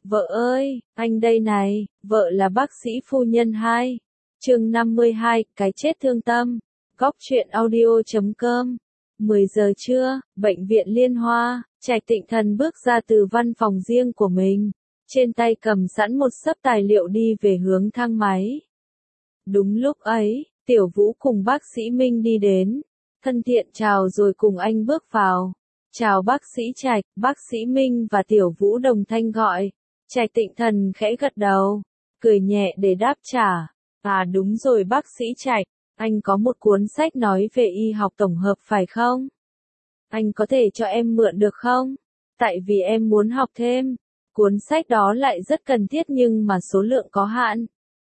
Vợ ơi, anh đây này, vợ là bác sĩ phu nhân 2. Chương 52, cái chết thương tâm. Góc truyện audio.com. 10 giờ trưa, bệnh viện Liên Hoa, Trạch Tịnh Thần bước ra từ văn phòng riêng của mình. Trên tay cầm sẵn một xấp tài liệu đi về hướng thang máy. Đúng lúc ấy, Tiểu Vũ cùng bác sĩ Minh đi đến. Thân thiện chào rồi cùng anh bước vào. Chào bác sĩ Trạch, bác sĩ Minh và Tiểu Vũ đồng thanh gọi. Trạch Tịnh Thần khẽ gật đầu, cười nhẹ để đáp trả. À đúng rồi bác sĩ Trạch, anh có một cuốn sách nói về y học tổng hợp phải không? Anh có thể cho em mượn được không? Tại vì em muốn học thêm. Cuốn sách đó lại rất cần thiết nhưng mà số lượng có hạn.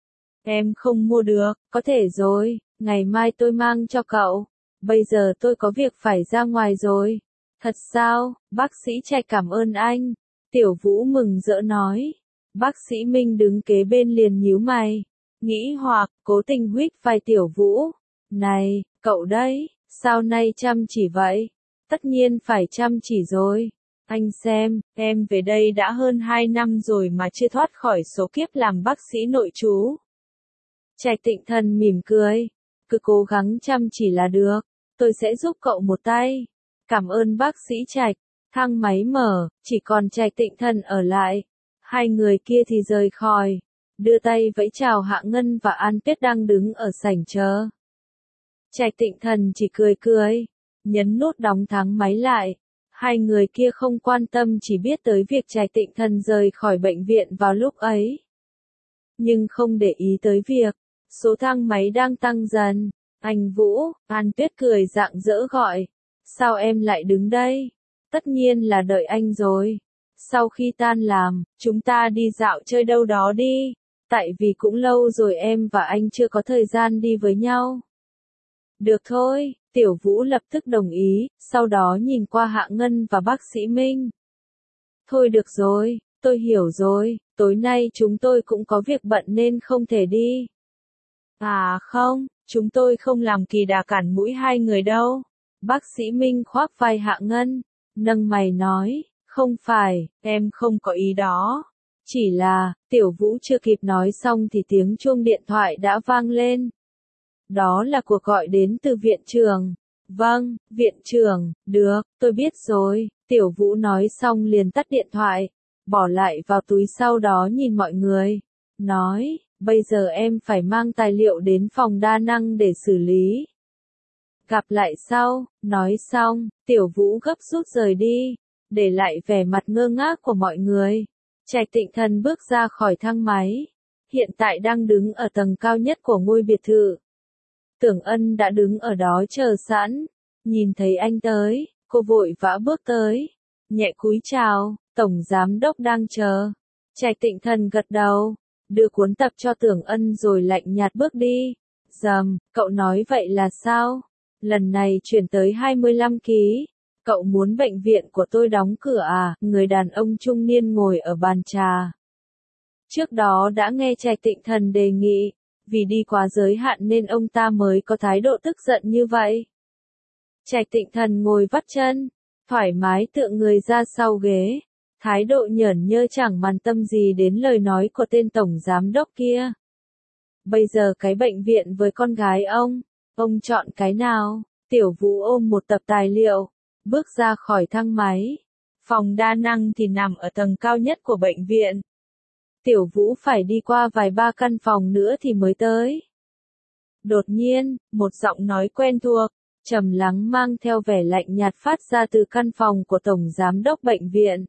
Em không mua được, có thể rồi, ngày mai tôi mang cho cậu. Bây giờ tôi có việc phải ra ngoài rồi. Thật sao, bác sĩ Trạch cảm ơn anh. Tiểu Vũ mừng rỡ nói. Bác sĩ Minh đứng kế bên liền nhíu mày. Nghĩ hoặc, cố tình huých vai Tiểu Vũ. Này, cậu đấy, sao nay chăm chỉ vậy? Tất nhiên phải chăm chỉ rồi. Anh xem, em về đây đã hơn 2 năm rồi mà chưa thoát khỏi số kiếp làm bác sĩ nội trú. Trạch Tịnh Thần mỉm cười. Cứ cố gắng chăm chỉ là được. Tôi sẽ giúp cậu một tay. Cảm ơn bác sĩ Trạch. Thang máy mở, chỉ còn Trạch Tịnh Thần ở lại. Hai người kia thì rời khỏi. Đưa tay vẫy chào Hạ Ngân và An Tuyết đang đứng ở sảnh chờ. Trạch Tịnh Thần chỉ cười cười. Nhấn nút đóng thang máy lại. Hai người kia không quan tâm chỉ biết tới việc Trạch Tịnh Thần rời khỏi bệnh viện vào lúc ấy. Nhưng không để ý tới việc, số thang máy đang tăng dần. Anh Vũ, An Tuyết cười rạng rỡ gọi. Sao em lại đứng đây? Tất nhiên là đợi anh rồi. Sau khi tan làm, chúng ta đi dạo chơi đâu đó đi. Tại vì cũng lâu rồi em và anh chưa có thời gian đi với nhau. Được thôi, Tiểu Vũ lập tức đồng ý, sau đó nhìn qua Hạ Ngân và bác sĩ Minh. Thôi được rồi, tôi hiểu rồi, tối nay chúng tôi cũng có việc bận nên không thể đi. À không, chúng tôi không làm kỳ đà cản mũi hai người đâu. Bác sĩ Minh khoác vai Hạ Ngân, nâng mày nói, không phải, em không có ý đó. Chỉ là, Tiểu Vũ chưa kịp nói xong thì tiếng chuông điện thoại đã vang lên. Đó là cuộc gọi đến từ viện trưởng. Vâng, viện trưởng, được, tôi biết rồi. Tiểu Vũ nói xong liền tắt điện thoại, bỏ lại vào túi sau đó nhìn mọi người. Nói, bây giờ em phải mang tài liệu đến phòng đa năng để xử lý. Gặp lại sau, nói xong, Tiểu Vũ gấp rút rời đi, để lại vẻ mặt ngơ ngác của mọi người. Trạch Tịnh Thần bước ra khỏi thang máy, hiện tại đang đứng ở tầng cao nhất của ngôi biệt thự. Tưởng Ân đã đứng ở đó chờ sẵn, nhìn thấy anh tới, cô vội vã bước tới, nhẹ cúi chào, Tổng Giám Đốc đang chờ. Trạch Tịnh Thần gật đầu, đưa cuốn tập cho Tưởng Ân rồi lạnh nhạt bước đi. Dầm, cậu nói vậy là sao? Lần này chuyển tới 25 ký. Cậu muốn bệnh viện của tôi đóng cửa à? Người đàn ông trung niên ngồi ở bàn trà. Trước đó đã nghe Trạch Tịnh Thần đề nghị, vì đi quá giới hạn nên ông ta mới có thái độ tức giận như vậy. Trạch Tịnh Thần ngồi vắt chân, thoải mái tựa người ra sau ghế, thái độ nhởn nhơ chẳng quan tâm gì đến lời nói của tên tổng giám đốc kia. Bây giờ cái bệnh viện với con gái ông chọn cái nào? Tiểu Vũ ôm một tập tài liệu, bước ra khỏi thang máy. Phòng đa năng thì nằm ở tầng cao nhất của bệnh viện. Tiểu Vũ phải đi qua vài ba căn phòng nữa thì mới tới. Đột nhiên, một giọng nói quen thuộc, trầm lắng mang theo vẻ lạnh nhạt phát ra từ căn phòng của Tổng Giám Đốc bệnh viện.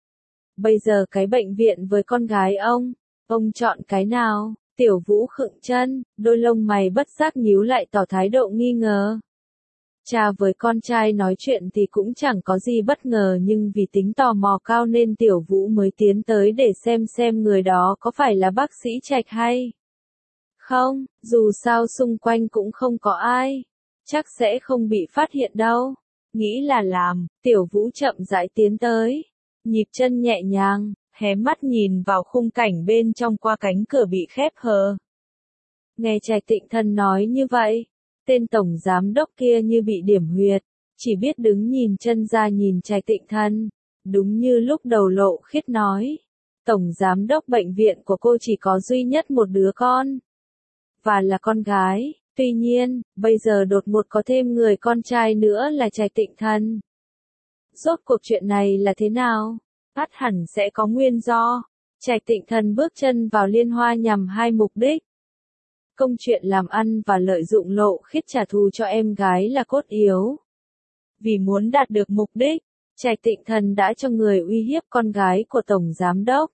Bây giờ cái bệnh viện với con gái ông chọn cái nào? Tiểu Vũ khựng chân, đôi lông mày bất giác nhíu lại tỏ thái độ nghi ngờ. Cha với con trai nói chuyện thì cũng chẳng có gì bất ngờ nhưng vì tính tò mò cao nên Tiểu Vũ mới tiến tới để xem người đó có phải là bác sĩ Trạch hay không, dù sao xung quanh cũng không có ai. Chắc sẽ không bị phát hiện đâu. Nghĩ là làm, Tiểu Vũ chậm rãi tiến tới. Nhịp chân nhẹ nhàng, hé mắt nhìn vào khung cảnh bên trong qua cánh cửa bị khép hờ. Nghe Trạch Tịnh Thần nói như vậy, tên tổng giám đốc kia như bị điểm huyệt, chỉ biết đứng nhìn chân ra nhìn Trạch Tịnh Thần, đúng như lúc đầu Lộ Khiết nói. Tổng giám đốc bệnh viện của cô chỉ có duy nhất một đứa con. Và là con gái. Tuy nhiên, bây giờ đột ngột có thêm người con trai nữa là Trạch Tịnh Thần. Rốt cuộc chuyện này là thế nào? Ắt hẳn sẽ có nguyên do. Trạch Tịnh Thần bước chân vào liên hoa nhằm hai mục đích. Công chuyện làm ăn và lợi dụng Lộ Khiết trả thù cho em gái là cốt yếu. Vì muốn đạt được mục đích, Trạch Tịnh Thần đã cho người uy hiếp con gái của Tổng Giám đốc.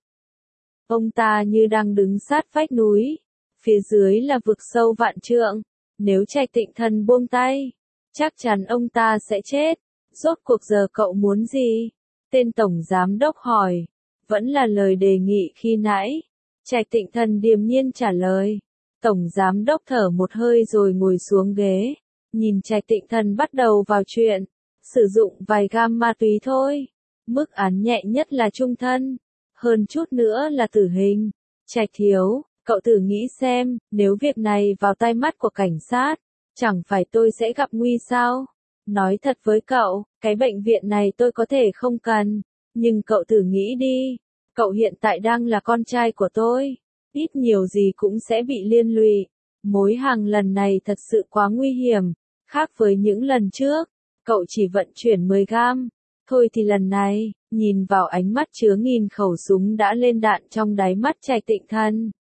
Ông ta như đang đứng sát vách núi. Phía dưới là vực sâu vạn trượng. Nếu Trạch Tịnh Thần buông tay, chắc chắn ông ta sẽ chết. Rốt cuộc giờ cậu muốn gì? Tên Tổng Giám đốc hỏi. Vẫn là lời đề nghị khi nãy. Trạch Tịnh Thần điềm nhiên trả lời. Tổng Giám đốc thở một hơi rồi ngồi xuống ghế. Nhìn Trạch Tịnh Thần bắt đầu vào chuyện. Sử dụng vài gam ma túy thôi. Mức án nhẹ nhất là chung thân. Hơn chút nữa là tử hình. Trạch thiếu, cậu thử nghĩ xem, nếu việc này vào tay mắt của cảnh sát, chẳng phải tôi sẽ gặp nguy sao? Nói thật với cậu, cái bệnh viện này tôi có thể không cần. Nhưng cậu thử nghĩ đi. Cậu hiện tại đang là con trai của tôi. Ít nhiều gì cũng sẽ bị liên lụy. Mối hàng lần này thật sự quá nguy hiểm. Khác với những lần trước, cậu chỉ vận chuyển 10 gam. Thôi thì lần này, nhìn vào ánh mắt chứa nghìn khẩu súng đã lên đạn trong đáy mắt Trạch Tịnh Thần.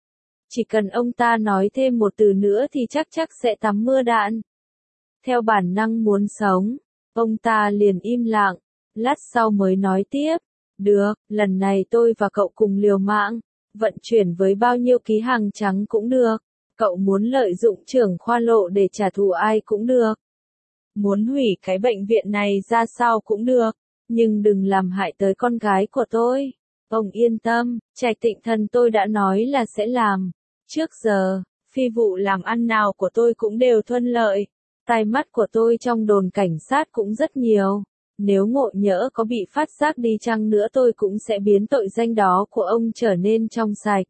Chỉ cần ông ta nói thêm một từ nữa thì chắc sẽ tắm mưa đạn. Theo bản năng muốn sống, ông ta liền im lặng, lát sau mới nói tiếp. Được, lần này tôi và cậu cùng liều mạng, vận chuyển với bao nhiêu ký hàng trắng cũng được. Cậu muốn lợi dụng trưởng khoa Lộ để trả thù ai cũng được. Muốn hủy cái bệnh viện này ra sao cũng được, nhưng đừng làm hại tới con gái của tôi. Ông yên tâm, Trạch Tịnh Thần tôi đã nói là sẽ làm. Trước giờ, phi vụ làm ăn nào của tôi cũng đều thuận lợi. Tai mắt của tôi trong đồn cảnh sát cũng rất nhiều. Nếu ngộ nhỡ có bị phát giác đi chăng nữa tôi cũng sẽ biến tội danh đó của ông trở nên trong sạch.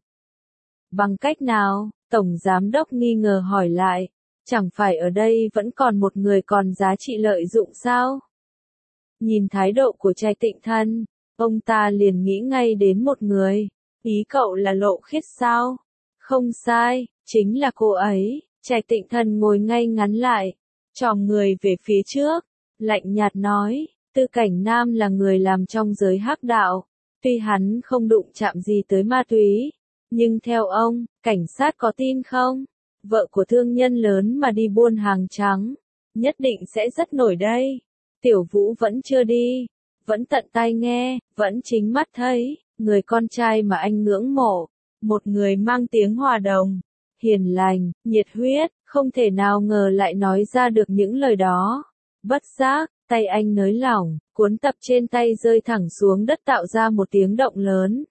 Bằng cách nào? Tổng Giám đốc nghi ngờ hỏi lại. Chẳng phải ở đây vẫn còn một người còn giá trị lợi dụng sao? Nhìn thái độ của Trạch Tịnh Thần, ông ta liền nghĩ ngay đến một người. Ý cậu là Lộ Khiết sao? Không sai, chính là cô ấy. Trạch Tịnh Thần ngồi ngay ngắn lại, chòm người về phía trước, lạnh nhạt nói. Tư Cảnh Nam là người làm trong giới hắc đạo. Tuy hắn không đụng chạm gì tới ma túy, nhưng theo ông, cảnh sát có tin không? Vợ của thương nhân lớn mà đi buôn hàng trắng, nhất định sẽ rất nổi đây. Tiểu Vũ vẫn chưa đi, vẫn tận tai nghe, vẫn chính mắt thấy, người con trai mà anh ngưỡng mộ, một người mang tiếng hòa đồng, hiền lành, nhiệt huyết, không thể nào ngờ lại nói ra được những lời đó. Bất giác, tay anh nới lỏng, cuốn tập trên tay rơi thẳng xuống đất tạo ra một tiếng động lớn.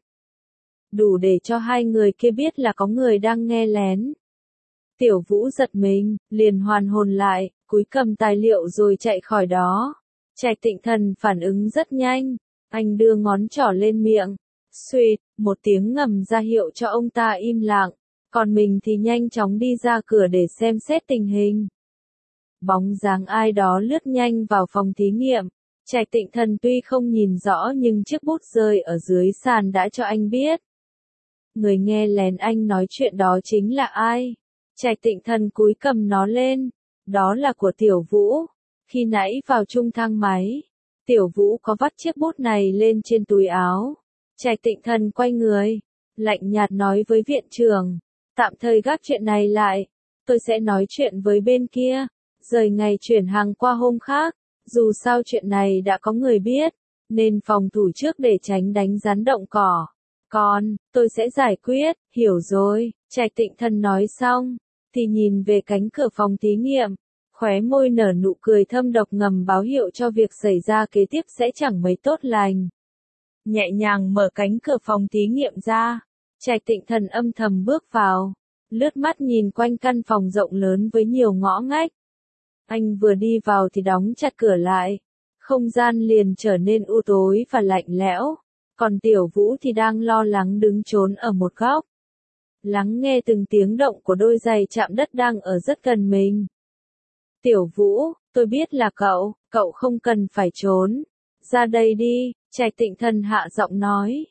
Đủ để cho hai người kia biết là có người đang nghe lén. Tiểu Vũ giật mình, liền hoàn hồn lại, cúi cầm tài liệu rồi chạy khỏi đó. Trạch Tịnh Thần phản ứng rất nhanh, anh đưa ngón trỏ lên miệng, suýt, một tiếng ngầm ra hiệu cho ông ta im lặng, còn mình thì nhanh chóng đi ra cửa để xem xét tình hình. Bóng dáng ai đó lướt nhanh vào phòng thí nghiệm. Trạch Tịnh Thần tuy không nhìn rõ nhưng chiếc bút rơi ở dưới sàn đã cho anh biết. Người nghe lén anh nói chuyện đó chính là ai? Trạch Tịnh Thần cúi cầm nó lên. Đó là của Tiểu Vũ. Khi nãy vào chung thang máy, Tiểu Vũ có vắt chiếc bút này lên trên túi áo. Trạch Tịnh Thần quay người, lạnh nhạt nói với viện trưởng. Tạm thời gác chuyện này lại. Tôi sẽ nói chuyện với bên kia. Rời ngày chuyển hàng qua hôm khác. Dù sao chuyện này đã có người biết, nên phòng thủ trước để tránh đánh rắn động cỏ. Còn, tôi sẽ giải quyết, hiểu rồi. Trạch Tịnh Thần nói xong, thì nhìn về cánh cửa phòng thí nghiệm. Khóe môi nở nụ cười thâm độc ngầm báo hiệu cho việc xảy ra kế tiếp sẽ chẳng mấy tốt lành. Nhẹ nhàng mở cánh cửa phòng thí nghiệm ra. Trạch Tịnh Thần âm thầm bước vào. Lướt mắt nhìn quanh căn phòng rộng lớn với nhiều ngõ ngách. Anh vừa đi vào thì đóng chặt cửa lại. Không gian liền trở nên u tối và lạnh lẽo. Còn Tiểu Vũ thì đang lo lắng đứng trốn ở một góc. Lắng nghe từng tiếng động của đôi giày chạm đất đang ở rất gần mình. Tiểu Vũ, tôi biết là cậu không cần phải trốn. Ra đây đi, Trạch Tịnh Thần hạ giọng nói.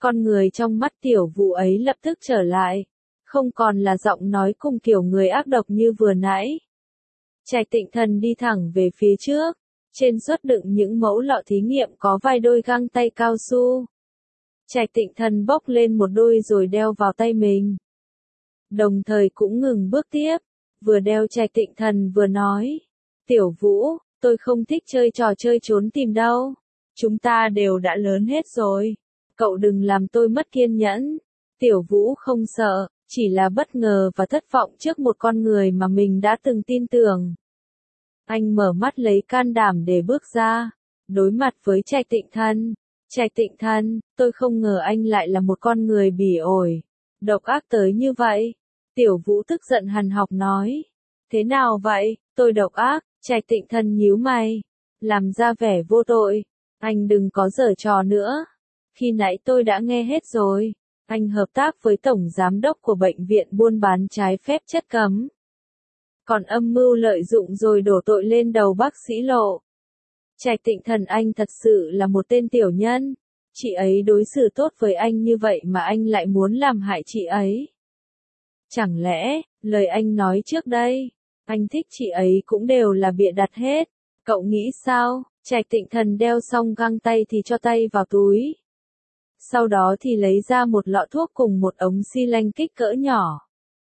Con người trong mắt Tiểu Vũ ấy lập tức trở lại, không còn là giọng nói cùng kiểu người ác độc như vừa nãy. Trạch Tịnh Thần đi thẳng về phía trước, trên suất đựng những mẫu lọ thí nghiệm có vài đôi găng tay cao su. Trạch Tịnh Thần bốc lên một đôi rồi đeo vào tay mình. Đồng thời cũng ngừng bước tiếp, vừa đeo Trạch Tịnh Thần vừa nói, Tiểu Vũ, tôi không thích chơi trò chơi trốn tìm đâu. Chúng ta đều đã lớn hết rồi. Cậu đừng làm tôi mất kiên nhẫn. Tiểu Vũ không sợ, chỉ là bất ngờ và thất vọng trước một con người mà mình đã từng tin tưởng. Anh mở mắt lấy can đảm để bước ra, đối mặt với Trạch Tịnh Thần. Trạch Tịnh Thần, tôi không ngờ anh lại là một con người bỉ ổi, độc ác tới như vậy. Tiểu Vũ tức giận hằn học nói. Thế nào vậy, tôi độc ác? Trạch Tịnh Thần nhíu mày, làm ra vẻ vô tội. Anh đừng có giở trò nữa. Khi nãy tôi đã nghe hết rồi. Anh hợp tác với tổng giám đốc của bệnh viện buôn bán trái phép chất cấm. Còn âm mưu lợi dụng rồi đổ tội lên đầu bác sĩ Lộ. Trạch Tịnh Thần, anh thật sự là một tên tiểu nhân. Chị ấy đối xử tốt với anh như vậy mà anh lại muốn làm hại chị ấy. Chẳng lẽ, lời anh nói trước đây, anh thích chị ấy cũng đều là bịa đặt hết. Cậu nghĩ sao? Trạch Tịnh Thần đeo xong găng tay thì cho tay vào túi. Sau đó thì lấy ra một lọ thuốc cùng một ống xi lanh kích cỡ nhỏ.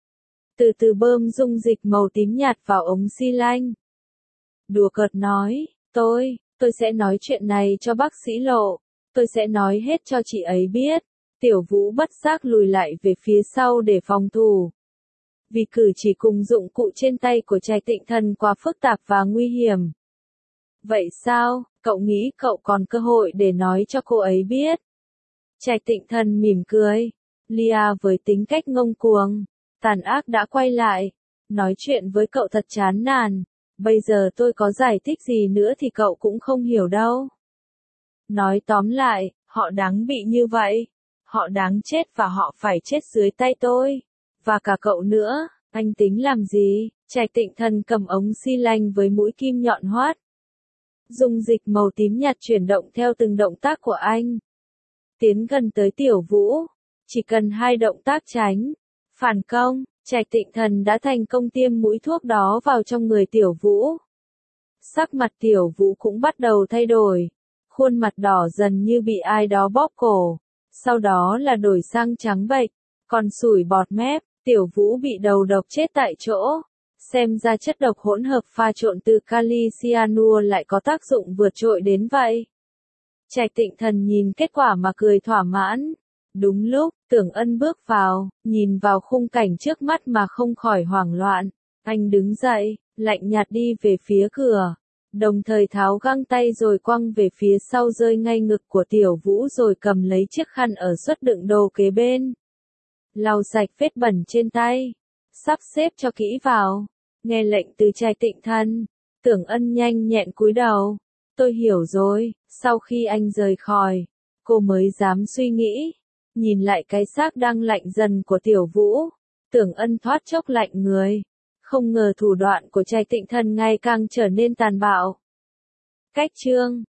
Từ từ bơm dung dịch màu tím nhạt vào ống xi lanh. Đùa cợt nói, tôi sẽ nói chuyện này cho bác sĩ Lộ. Tôi sẽ nói hết cho chị ấy biết. Tiểu Vũ bất giác lùi lại về phía sau để phòng thủ. Vì cử chỉ cùng dụng cụ trên tay của Trạch Tịnh Thần quá phức tạp và nguy hiểm. Vậy sao, cậu nghĩ cậu còn cơ hội để nói cho cô ấy biết? Trạch Tịnh Thần mỉm cười. Lia với tính cách ngông cuồng, tàn ác đã quay lại. Nói chuyện với cậu thật chán nản. Bây giờ tôi có giải thích gì nữa thì cậu cũng không hiểu đâu. Nói tóm lại, họ đáng bị như vậy. Họ đáng chết và họ phải chết dưới tay tôi. Và cả cậu nữa, anh tính làm gì? Trạch Tịnh Thần cầm ống xi lanh với mũi kim nhọn hoắt. Dung dịch màu tím nhạt chuyển động theo từng động tác của anh. Tiến gần tới Tiểu Vũ. Chỉ cần 2 động tác tránh, phản công, Trạch Tịnh Thần đã thành công tiêm mũi thuốc đó vào trong người Tiểu Vũ. Sắc mặt Tiểu Vũ cũng bắt đầu thay đổi. Khuôn mặt đỏ dần như bị ai đó bóp cổ. Sau đó là đổi sang trắng bệch, còn sủi bọt mép. Tiểu Vũ bị đầu độc chết tại chỗ. Xem ra chất độc hỗn hợp pha trộn từ kali cyanua lại có tác dụng vượt trội đến vậy. Trạch Tịnh Thần nhìn kết quả mà cười thỏa mãn. Đúng lúc, Tưởng Ân bước vào, nhìn vào khung cảnh trước mắt mà không khỏi hoảng loạn. Anh đứng dậy, lạnh nhạt đi về phía cửa. Đồng thời tháo găng tay rồi quăng về phía sau rơi ngay ngực của Tiểu Vũ rồi cầm lấy chiếc khăn ở suất đựng đồ kế bên. Lau sạch vết bẩn trên tay. Sắp xếp cho kỹ vào. Nghe lệnh từ Trạch Tịnh Thần. Tưởng Ân nhanh nhẹn cúi đầu. Tôi hiểu rồi. Sau khi anh rời khỏi, cô mới dám suy nghĩ. Nhìn lại cái xác đang lạnh dần của Tiểu Vũ. Tưởng Ân thoát chốc lạnh người. Không ngờ thủ đoạn của Trạch Tịnh Thần ngày càng trở nên tàn bạo. Cách chương